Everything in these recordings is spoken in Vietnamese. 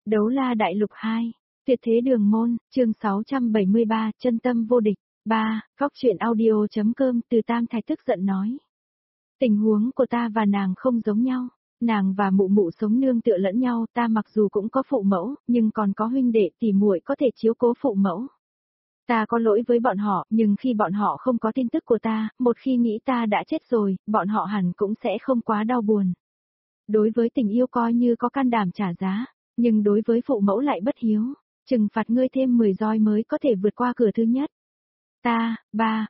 Đấu la đại lục 2, tuyệt thế đường môn, chương 673, chân tâm vô địch. 3, góc truyện audio.com. Từ Tam Thạch tức giận nói. Tình huống của ta và nàng không giống nhau. Nàng và mụ mụ sống nương tựa lẫn nhau, ta mặc dù cũng có phụ mẫu, nhưng còn có huynh đệ tỉ muội có thể chiếu cố phụ mẫu. Ta có lỗi với bọn họ, nhưng khi bọn họ không có tin tức của ta, một khi nghĩ ta đã chết rồi, bọn họ hẳn cũng sẽ không quá đau buồn. Đối với tình yêu coi như có can đảm trả giá, nhưng đối với phụ mẫu lại bất hiếu, trừng phạt ngươi thêm 10 roi mới có thể vượt qua cửa thứ nhất. Ta, ba,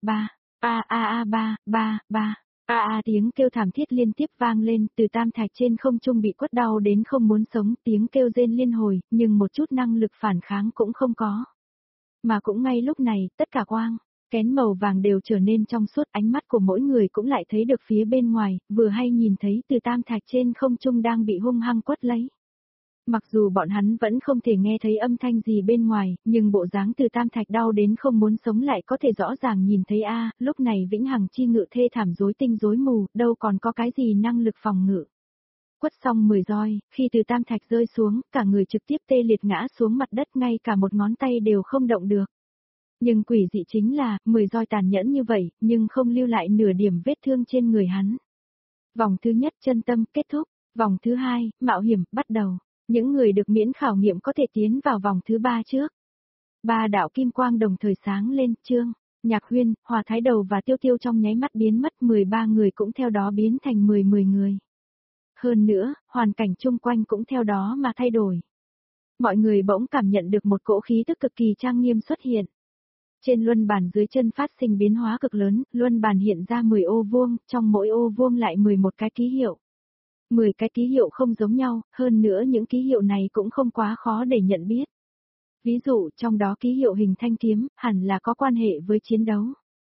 tiếng kêu thảm thiết liên tiếp vang lên, Từ Tam Thạch trên không trung bị quất đau đến không muốn sống, tiếng kêu rên liên hồi, nhưng một chút năng lực phản kháng cũng không có. Mà cũng ngay lúc này, tất cả quang, kén màu vàng đều trở nên trong suốt, ánh mắt của mỗi người cũng lại thấy được phía bên ngoài, vừa hay nhìn thấy Từ Tam Thạch trên không trung đang bị hung hăng quất lấy. Mặc dù bọn hắn vẫn không thể nghe thấy âm thanh gì bên ngoài, nhưng bộ dáng Từ Tam Thạch đau đến không muốn sống lại có thể rõ ràng nhìn thấy lúc này vĩnh hằng chi ngự thê thảm rối tinh rối mù, đâu còn có cái gì năng lực phòng ngự. Quất xong 10 roi, khi Từ Tam Thạch rơi xuống, cả người trực tiếp tê liệt ngã xuống mặt đất, ngay cả một ngón tay đều không động được. Nhưng quỷ dị chính là, 10 roi tàn nhẫn như vậy, nhưng không lưu lại nửa điểm vết thương trên người hắn. Vòng thứ nhất chân tâm kết thúc, vòng thứ hai, mạo hiểm, bắt đầu. Những người được miễn khảo nghiệm có thể tiến vào vòng thứ 3 trước. 3 đạo kim quang đồng thời sáng lên, Trương, Nhạc Huyên, Hòa Thái Đầu và Tiêu Tiêu trong nháy mắt biến mất, 13 người cũng theo đó biến thành 10 người. Hơn nữa, hoàn cảnh chung quanh cũng theo đó mà thay đổi. Mọi người bỗng cảm nhận được một cỗ khí tức cực kỳ trang nghiêm xuất hiện. Trên luân bàn dưới chân phát sinh biến hóa cực lớn, luân bàn hiện ra 10 ô vuông, trong mỗi ô vuông lại 11 cái ký hiệu. 10 cái ký hiệu không giống nhau, hơn nữa những ký hiệu này cũng không quá khó để nhận biết. Ví dụ, trong đó ký hiệu hình thanh kiếm, hẳn là có quan hệ với chiến đấu.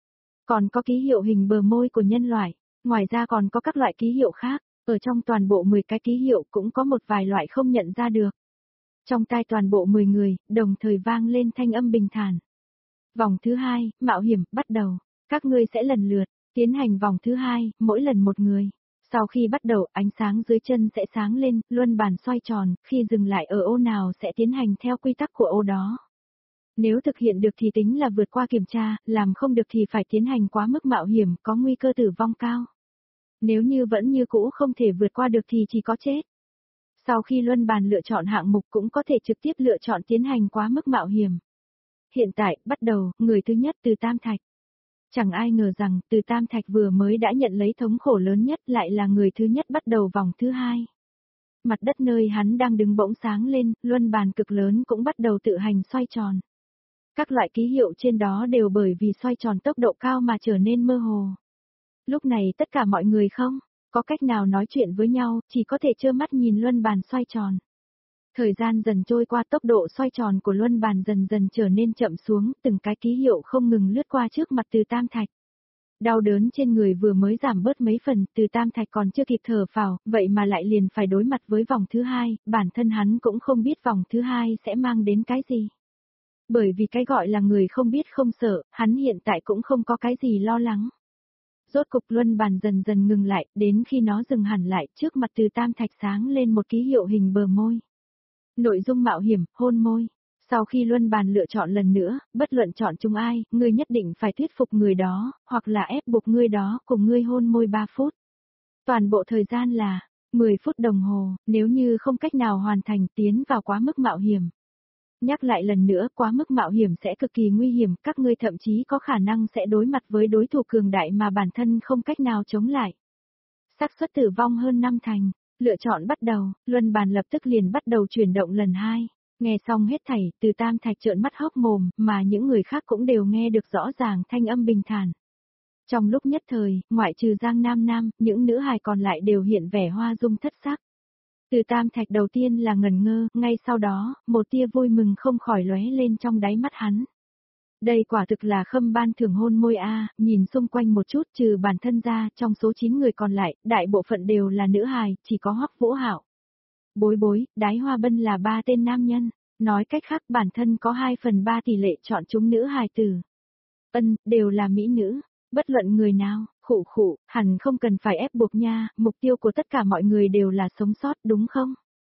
Còn có ký hiệu hình bờ môi của nhân loại, ngoài ra còn có các loại ký hiệu khác, ở trong toàn bộ 10 cái ký hiệu cũng có một vài loại không nhận ra được. Trong tai toàn bộ 10 người, đồng thời vang lên thanh âm bình thản. Vòng thứ 2, mạo hiểm, bắt đầu. Các ngươi sẽ lần lượt tiến hành vòng thứ 2, mỗi lần một người. Sau khi bắt đầu, ánh sáng dưới chân sẽ sáng lên, luân bàn xoay tròn, khi dừng lại ở ô nào sẽ tiến hành theo quy tắc của ô đó. Nếu thực hiện được thì tính là vượt qua kiểm tra, làm không được thì phải tiến hành quá mức mạo hiểm, có nguy cơ tử vong cao. Nếu như vẫn như cũ không thể vượt qua được thì chỉ có chết. Sau khi luân bàn lựa chọn hạng mục cũng có thể trực tiếp lựa chọn tiến hành quá mức mạo hiểm. Hiện tại, bắt đầu, người thứ nhất Từ Tam Thạch. Chẳng ai ngờ rằng, Từ Tam Thạch vừa mới đã nhận lấy thống khổ lớn nhất lại là người thứ nhất bắt đầu vòng thứ 2. Mặt đất nơi hắn đang đứng bỗng sáng lên, luân bàn cực lớn cũng bắt đầu tự hành xoay tròn. Các loại ký hiệu trên đó đều bởi vì xoay tròn tốc độ cao mà trở nên mơ hồ. Lúc này tất cả mọi người không có cách nào nói chuyện với nhau, chỉ có thể trơ mắt nhìn luân bàn xoay tròn. Thời gian dần trôi qua, tốc độ xoay tròn của luân bàn dần dần trở nên chậm xuống, từng cái ký hiệu không ngừng lướt qua trước mặt Từ Tam Thạch. Đau đớn trên người vừa mới giảm bớt mấy phần, Từ Tam Thạch còn chưa kịp thở phào, vậy mà lại liền phải đối mặt với vòng thứ 2, bản thân hắn cũng không biết vòng thứ 2 sẽ mang đến cái gì. Bởi vì cái gọi là người không biết không sợ, hắn hiện tại cũng không có cái gì lo lắng. Rốt cục luân bàn dần dần ngừng lại, đến khi nó dừng hẳn lại, trước mặt Từ Tam Thạch sáng lên một ký hiệu hình bờ môi. Nội dung mạo hiểm, hôn môi. Sau khi luân bàn lựa chọn lần nữa, bất luận chọn chúng ai, ngươi nhất định phải thuyết phục người đó, hoặc là ép buộc người đó cùng ngươi hôn môi 3 phút. Toàn bộ thời gian là 10 phút đồng hồ, nếu như không cách nào hoàn thành tiến vào quá mức mạo hiểm. Nhắc lại lần nữa, quá mức mạo hiểm sẽ cực kỳ nguy hiểm, các ngươi thậm chí có khả năng sẽ đối mặt với đối thủ cường đại mà bản thân không cách nào chống lại. Xác suất tử vong hơn 5 thành. Lựa chọn bắt đầu, luân bàn lập tức liền bắt đầu chuyển động lần 2. Nghe xong hết thảy, Từ Tam Thạch trợn mắt hốc mồm, mà những người khác cũng đều nghe được rõ ràng thanh âm bình thản. Trong lúc nhất thời, ngoại trừ Giang Nam Nam, những nữ hài còn lại đều hiện vẻ hoa dung thất sắc. Từ Tam Thạch đầu tiên là ngần ngơ, ngay sau đó, một tia vui mừng không khỏi lóe lên trong đáy mắt hắn. Đây quả thực là khâm ban thưởng hôn môi nhìn xung quanh một chút, trừ bản thân ra, trong số 9 người còn lại, đại bộ phận đều là nữ hài, chỉ có Hoắc Vũ Hạo, Bối Bối, Đái Hoa Bân là 3 tên nam nhân, nói cách khác bản thân có 2/3 tỷ lệ chọn chúng nữ hài tử. Đều là mỹ nữ, bất luận người nào, hẳn không cần phải ép buộc nha, mục tiêu của tất cả mọi người đều là sống sót đúng không?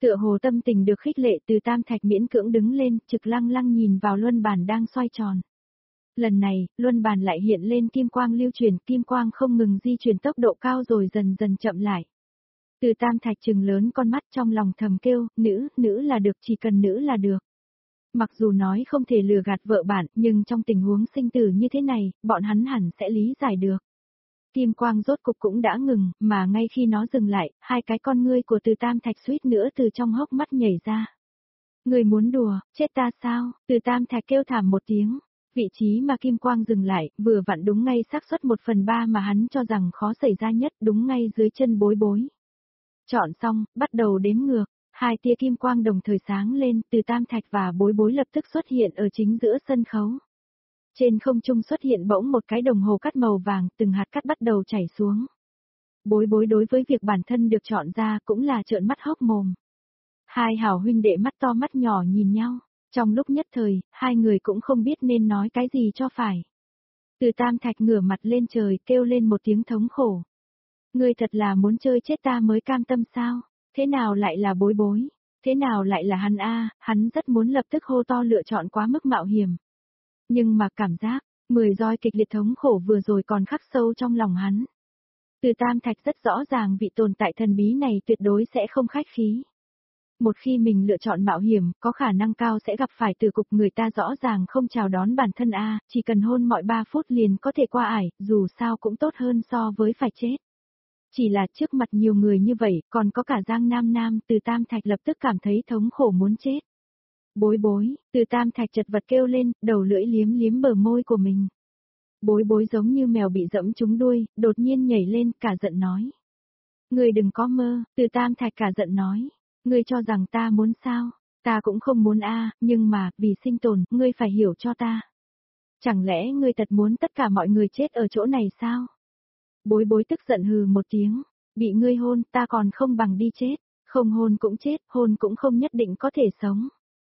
Tựa hồ tâm tình được khích lệ, Từ Tam Thạch miễn cưỡng đứng lên, trực lăng lăng nhìn vào luân bàn đang xoay tròn. Lần này, luân bàn lại hiện lên kim quang lưu truyền, kim quang không ngừng di chuyển tốc độ cao rồi dần dần chậm lại. Từ Tam Thạch trừng lớn con mắt trong lòng thầm kêu, nữ là được, chỉ cần nữ là được. Mặc dù nói không thể lừa gạt vợ bạn, nhưng trong tình huống sinh tử như thế này, bọn hắn hẳn sẽ lý giải được. Kim quang rốt cục cũng đã ngừng, mà ngay khi nó dừng lại, hai cái con ngươi của Từ Tam Thạch suýt nữa từ trong hốc mắt nhảy ra. Người muốn đùa, chết ta sao? Từ Tam Thạch kêu thảm một tiếng. Vị trí mà kim quang dừng lại, vừa vặn đúng ngay xác suất 1/3 mà hắn cho rằng khó xảy ra nhất, đúng ngay dưới chân Bối Bối. Chọn xong, bắt đầu đếm ngược, hai tia kim quang đồng thời sáng lên, Từ Tam Thạch và Bối Bối lập tức xuất hiện ở chính giữa sân khấu. Trên không trung xuất hiện bỗng một cái đồng hồ cắt màu vàng, từng hạt cắt bắt đầu chảy xuống. Bối Bối đối với việc bản thân được chọn ra cũng là trợn mắt hốc mồm. Hai hảo huynh đệ mắt to mắt nhỏ nhìn nhau, trong lúc nhất thời, hai người cũng không biết nên nói cái gì cho phải. Từ Tam Thạch ngửa mặt lên trời kêu lên một tiếng thống khổ. Ngươi thật là muốn chơi chết ta mới cam tâm sao? Thế nào lại là Bối Bối? Thế nào lại là hắn a? Hắn rất muốn lập tức hô to lựa chọn quá mức mạo hiểm. Nhưng mà cảm giác, 10 roi kịch liệt thống khổ vừa rồi còn khắc sâu trong lòng hắn. Từ Tam Thạch rất rõ ràng vị tồn tại thần bí này tuyệt đối sẽ không khách khí. Một khi mình lựa chọn mạo hiểm, có khả năng cao sẽ gặp phải từ cục người ta rõ ràng không chào đón bản thân a, chỉ cần hôn mọi 3 phút liền có thể qua ải, dù sao cũng tốt hơn so với phải chết. Chỉ là trước mặt nhiều người như vậy, còn có cả Giang Nam Nam, Từ Tam Thạch lập tức cảm thấy thống khổ muốn chết. Bối Bối, Từ Tam Thạch chật vật kêu lên, đầu lưỡi liếm liếm bờ môi của mình. Bối Bối giống như mèo bị dẫm trúng đuôi, đột nhiên nhảy lên, cả giận nói. Ngươi đừng có mơ, Từ Tam Thạch cả giận nói. Ngươi cho rằng ta muốn sao? Ta cũng không muốn a, nhưng mà, vì sinh tồn, ngươi phải hiểu cho ta. Chẳng lẽ ngươi thật muốn tất cả mọi người chết ở chỗ này sao? Bối Bối tức giận hừ một tiếng, bị ngươi hôn, ta còn không bằng đi chết, không hôn cũng chết, hôn cũng không nhất định có thể sống.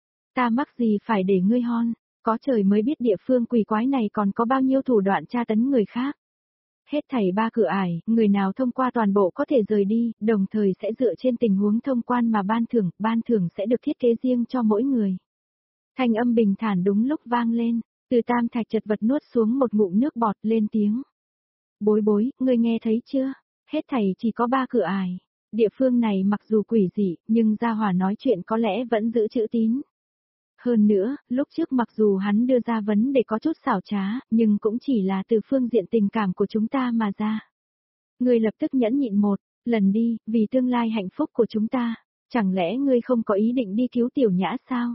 Ta mắc gì phải để ngươi hôn, có trời mới biết địa phương quỷ quái này còn có bao nhiêu thủ đoạn tra tấn người khác. Hết thảy 3 cửa ải, người nào thông qua toàn bộ có thể rời đi, đồng thời sẽ dựa trên tình huống thông quan mà ban thưởng sẽ được thiết kế riêng cho mỗi người. Thanh âm bình thản đúng lúc vang lên, Từ Tam Thạch chật vật nuốt xuống một ngụm nước bọt lên tiếng. Bối Bối, ngươi nghe thấy chưa? Hết thảy chỉ có 3 cửa ải. Địa phương này mặc dù quỷ dị, nhưng Gia Hỏa nói chuyện có lẽ vẫn giữ chữ tín. Hơn nữa, lúc trước mặc dù hắn đưa ra vấn đề có chút xảo trá, nhưng cũng chỉ là từ phương diện tình cảm của chúng ta mà ra. Ngươi lập tức nhẫn nhịn một lần đi, vì tương lai hạnh phúc của chúng ta. Chẳng lẽ ngươi không có ý định đi cứu Tiểu Nhã sao?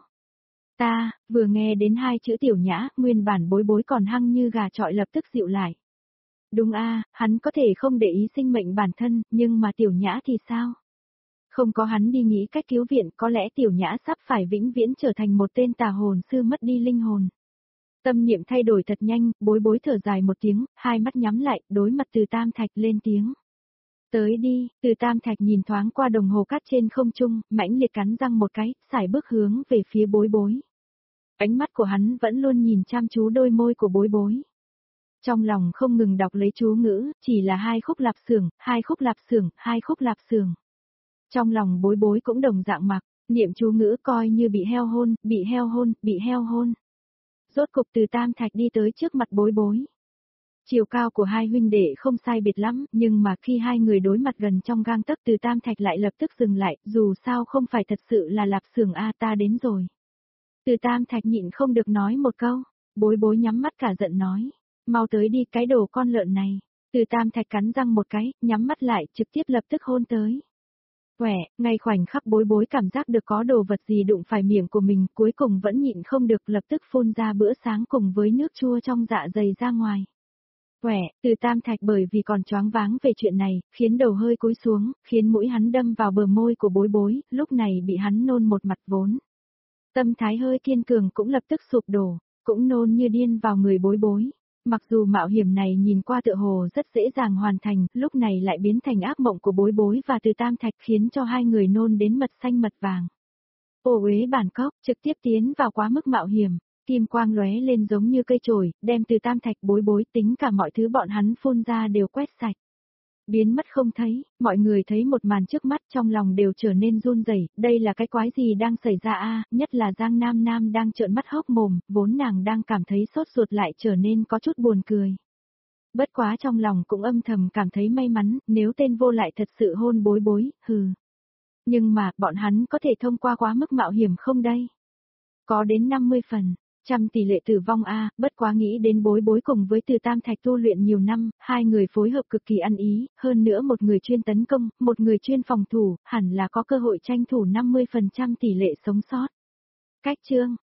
Ta, vừa nghe đến 2 chữ Tiểu Nhã, nguyên bản Bối Bối còn hăng như gà chọi lập tức dịu lại. Đúng a, hắn có thể không để ý sinh mệnh bản thân, nhưng mà Tiểu Nhã thì sao? Không có hắn đi nghĩ cách cứu viện, có lẽ Tiểu Nhã sắp phải vĩnh viễn trở thành một tên tà hồn sư mất đi linh hồn. Tâm niệm thay đổi thật nhanh, Bối Bối thở dài một tiếng, hai mắt nhắm lại, đối mặt Từ Tam Thạch lên tiếng. Tới đi, Từ Tam Thạch nhìn thoáng qua đồng hồ cát trên không trung, mãnh liệt cắn răng một cái, sải bước hướng về phía Bối Bối. Ánh mắt của hắn vẫn luôn nhìn chăm chú đôi môi của Bối Bối. Trong lòng không ngừng đọc lấy chú ngữ, chỉ là 2 khúc lạp xưởng, 2 khúc lạp xưởng, 2 khúc lạp xưởng. Trong lòng Bối Bối cũng đồng dạng mặc, niệm chú ngữ coi như bị heo hôn, bị heo hôn, bị heo hôn. Rốt cục Từ Tam Thạch đi tới trước mặt Bối Bối. Chiều cao của hai huynh đệ không sai biệt lắm, nhưng mà khi hai người đối mặt gần trong gang tấc Từ Tam Thạch lại lập tức dừng lại, dù sao không phải thật sự là lạp xưởng a, ta đến rồi. Từ Tam Thạch nhịn không được nói một câu, Bối Bối nhắm mắt cả giận nói, mau tới đi cái đồ con lợn này. Từ Tam Thạch cắn răng một cái, nhắm mắt lại, trực tiếp lập tức hôn tới. Quẻ, ngay khoảnh khắc Bối Bối cảm giác được có đồ vật gì đụng phải miệng của mình, cuối cùng vẫn nhịn không được lập tức phun ra bữa sáng cùng với nước chua trong dạ dày ra ngoài. Quẻ, Từ Tam Thạch bởi vì còn choáng váng về chuyện này, khiến đầu hơi cúi xuống, khiến mũi hắn đâm vào bờ môi của Bối Bối, lúc này bị hắn nôn một mặt vốn. Tâm thái hơi kiên cường cũng lập tức sụp đổ, cũng nôn như điên vào người Bối Bối. Mặc dù mạo hiểm này nhìn qua tựa hồ rất dễ dàng hoàn thành, lúc này lại biến thành ác mộng của Bối Bối và Từ Tam Thạch khiến cho hai người nôn đến mật xanh mật vàng. Ô uế bản cốc, trực tiếp tiến vào quá mức mạo hiểm, kim quang lóe lên giống như cây chổi, đem Từ Tam Thạch Bối Bối tính cả mọi thứ bọn hắn phun ra đều quét sạch. biến mất không thấy, mọi người thấy một màn trước mắt trong lòng đều trở nên run rẩy, đây là cái quái gì đang xảy ra a, nhất là Giang Nam Nam đang trợn mắt hốc mồm, vốn nàng đang cảm thấy sốt ruột lại trở nên có chút buồn cười. Bất quá trong lòng cũng âm thầm cảm thấy may mắn, nếu tên vô lại thật sự hôn Bối Bối, hừ. Nhưng mà, bọn hắn có thể thông qua quá mức mạo hiểm không đây? Có đến 50 phần. Trăm tỷ lệ tử vong a, bất quá nghĩ đến Bối Bối cùng với Từ Tam Thạch tu luyện nhiều năm, hai người phối hợp cực kỳ ăn ý, hơn nữa một người chuyên tấn công, một người chuyên phòng thủ, hẳn là có cơ hội tranh thủ 50% tỷ lệ sống sót. Cách chương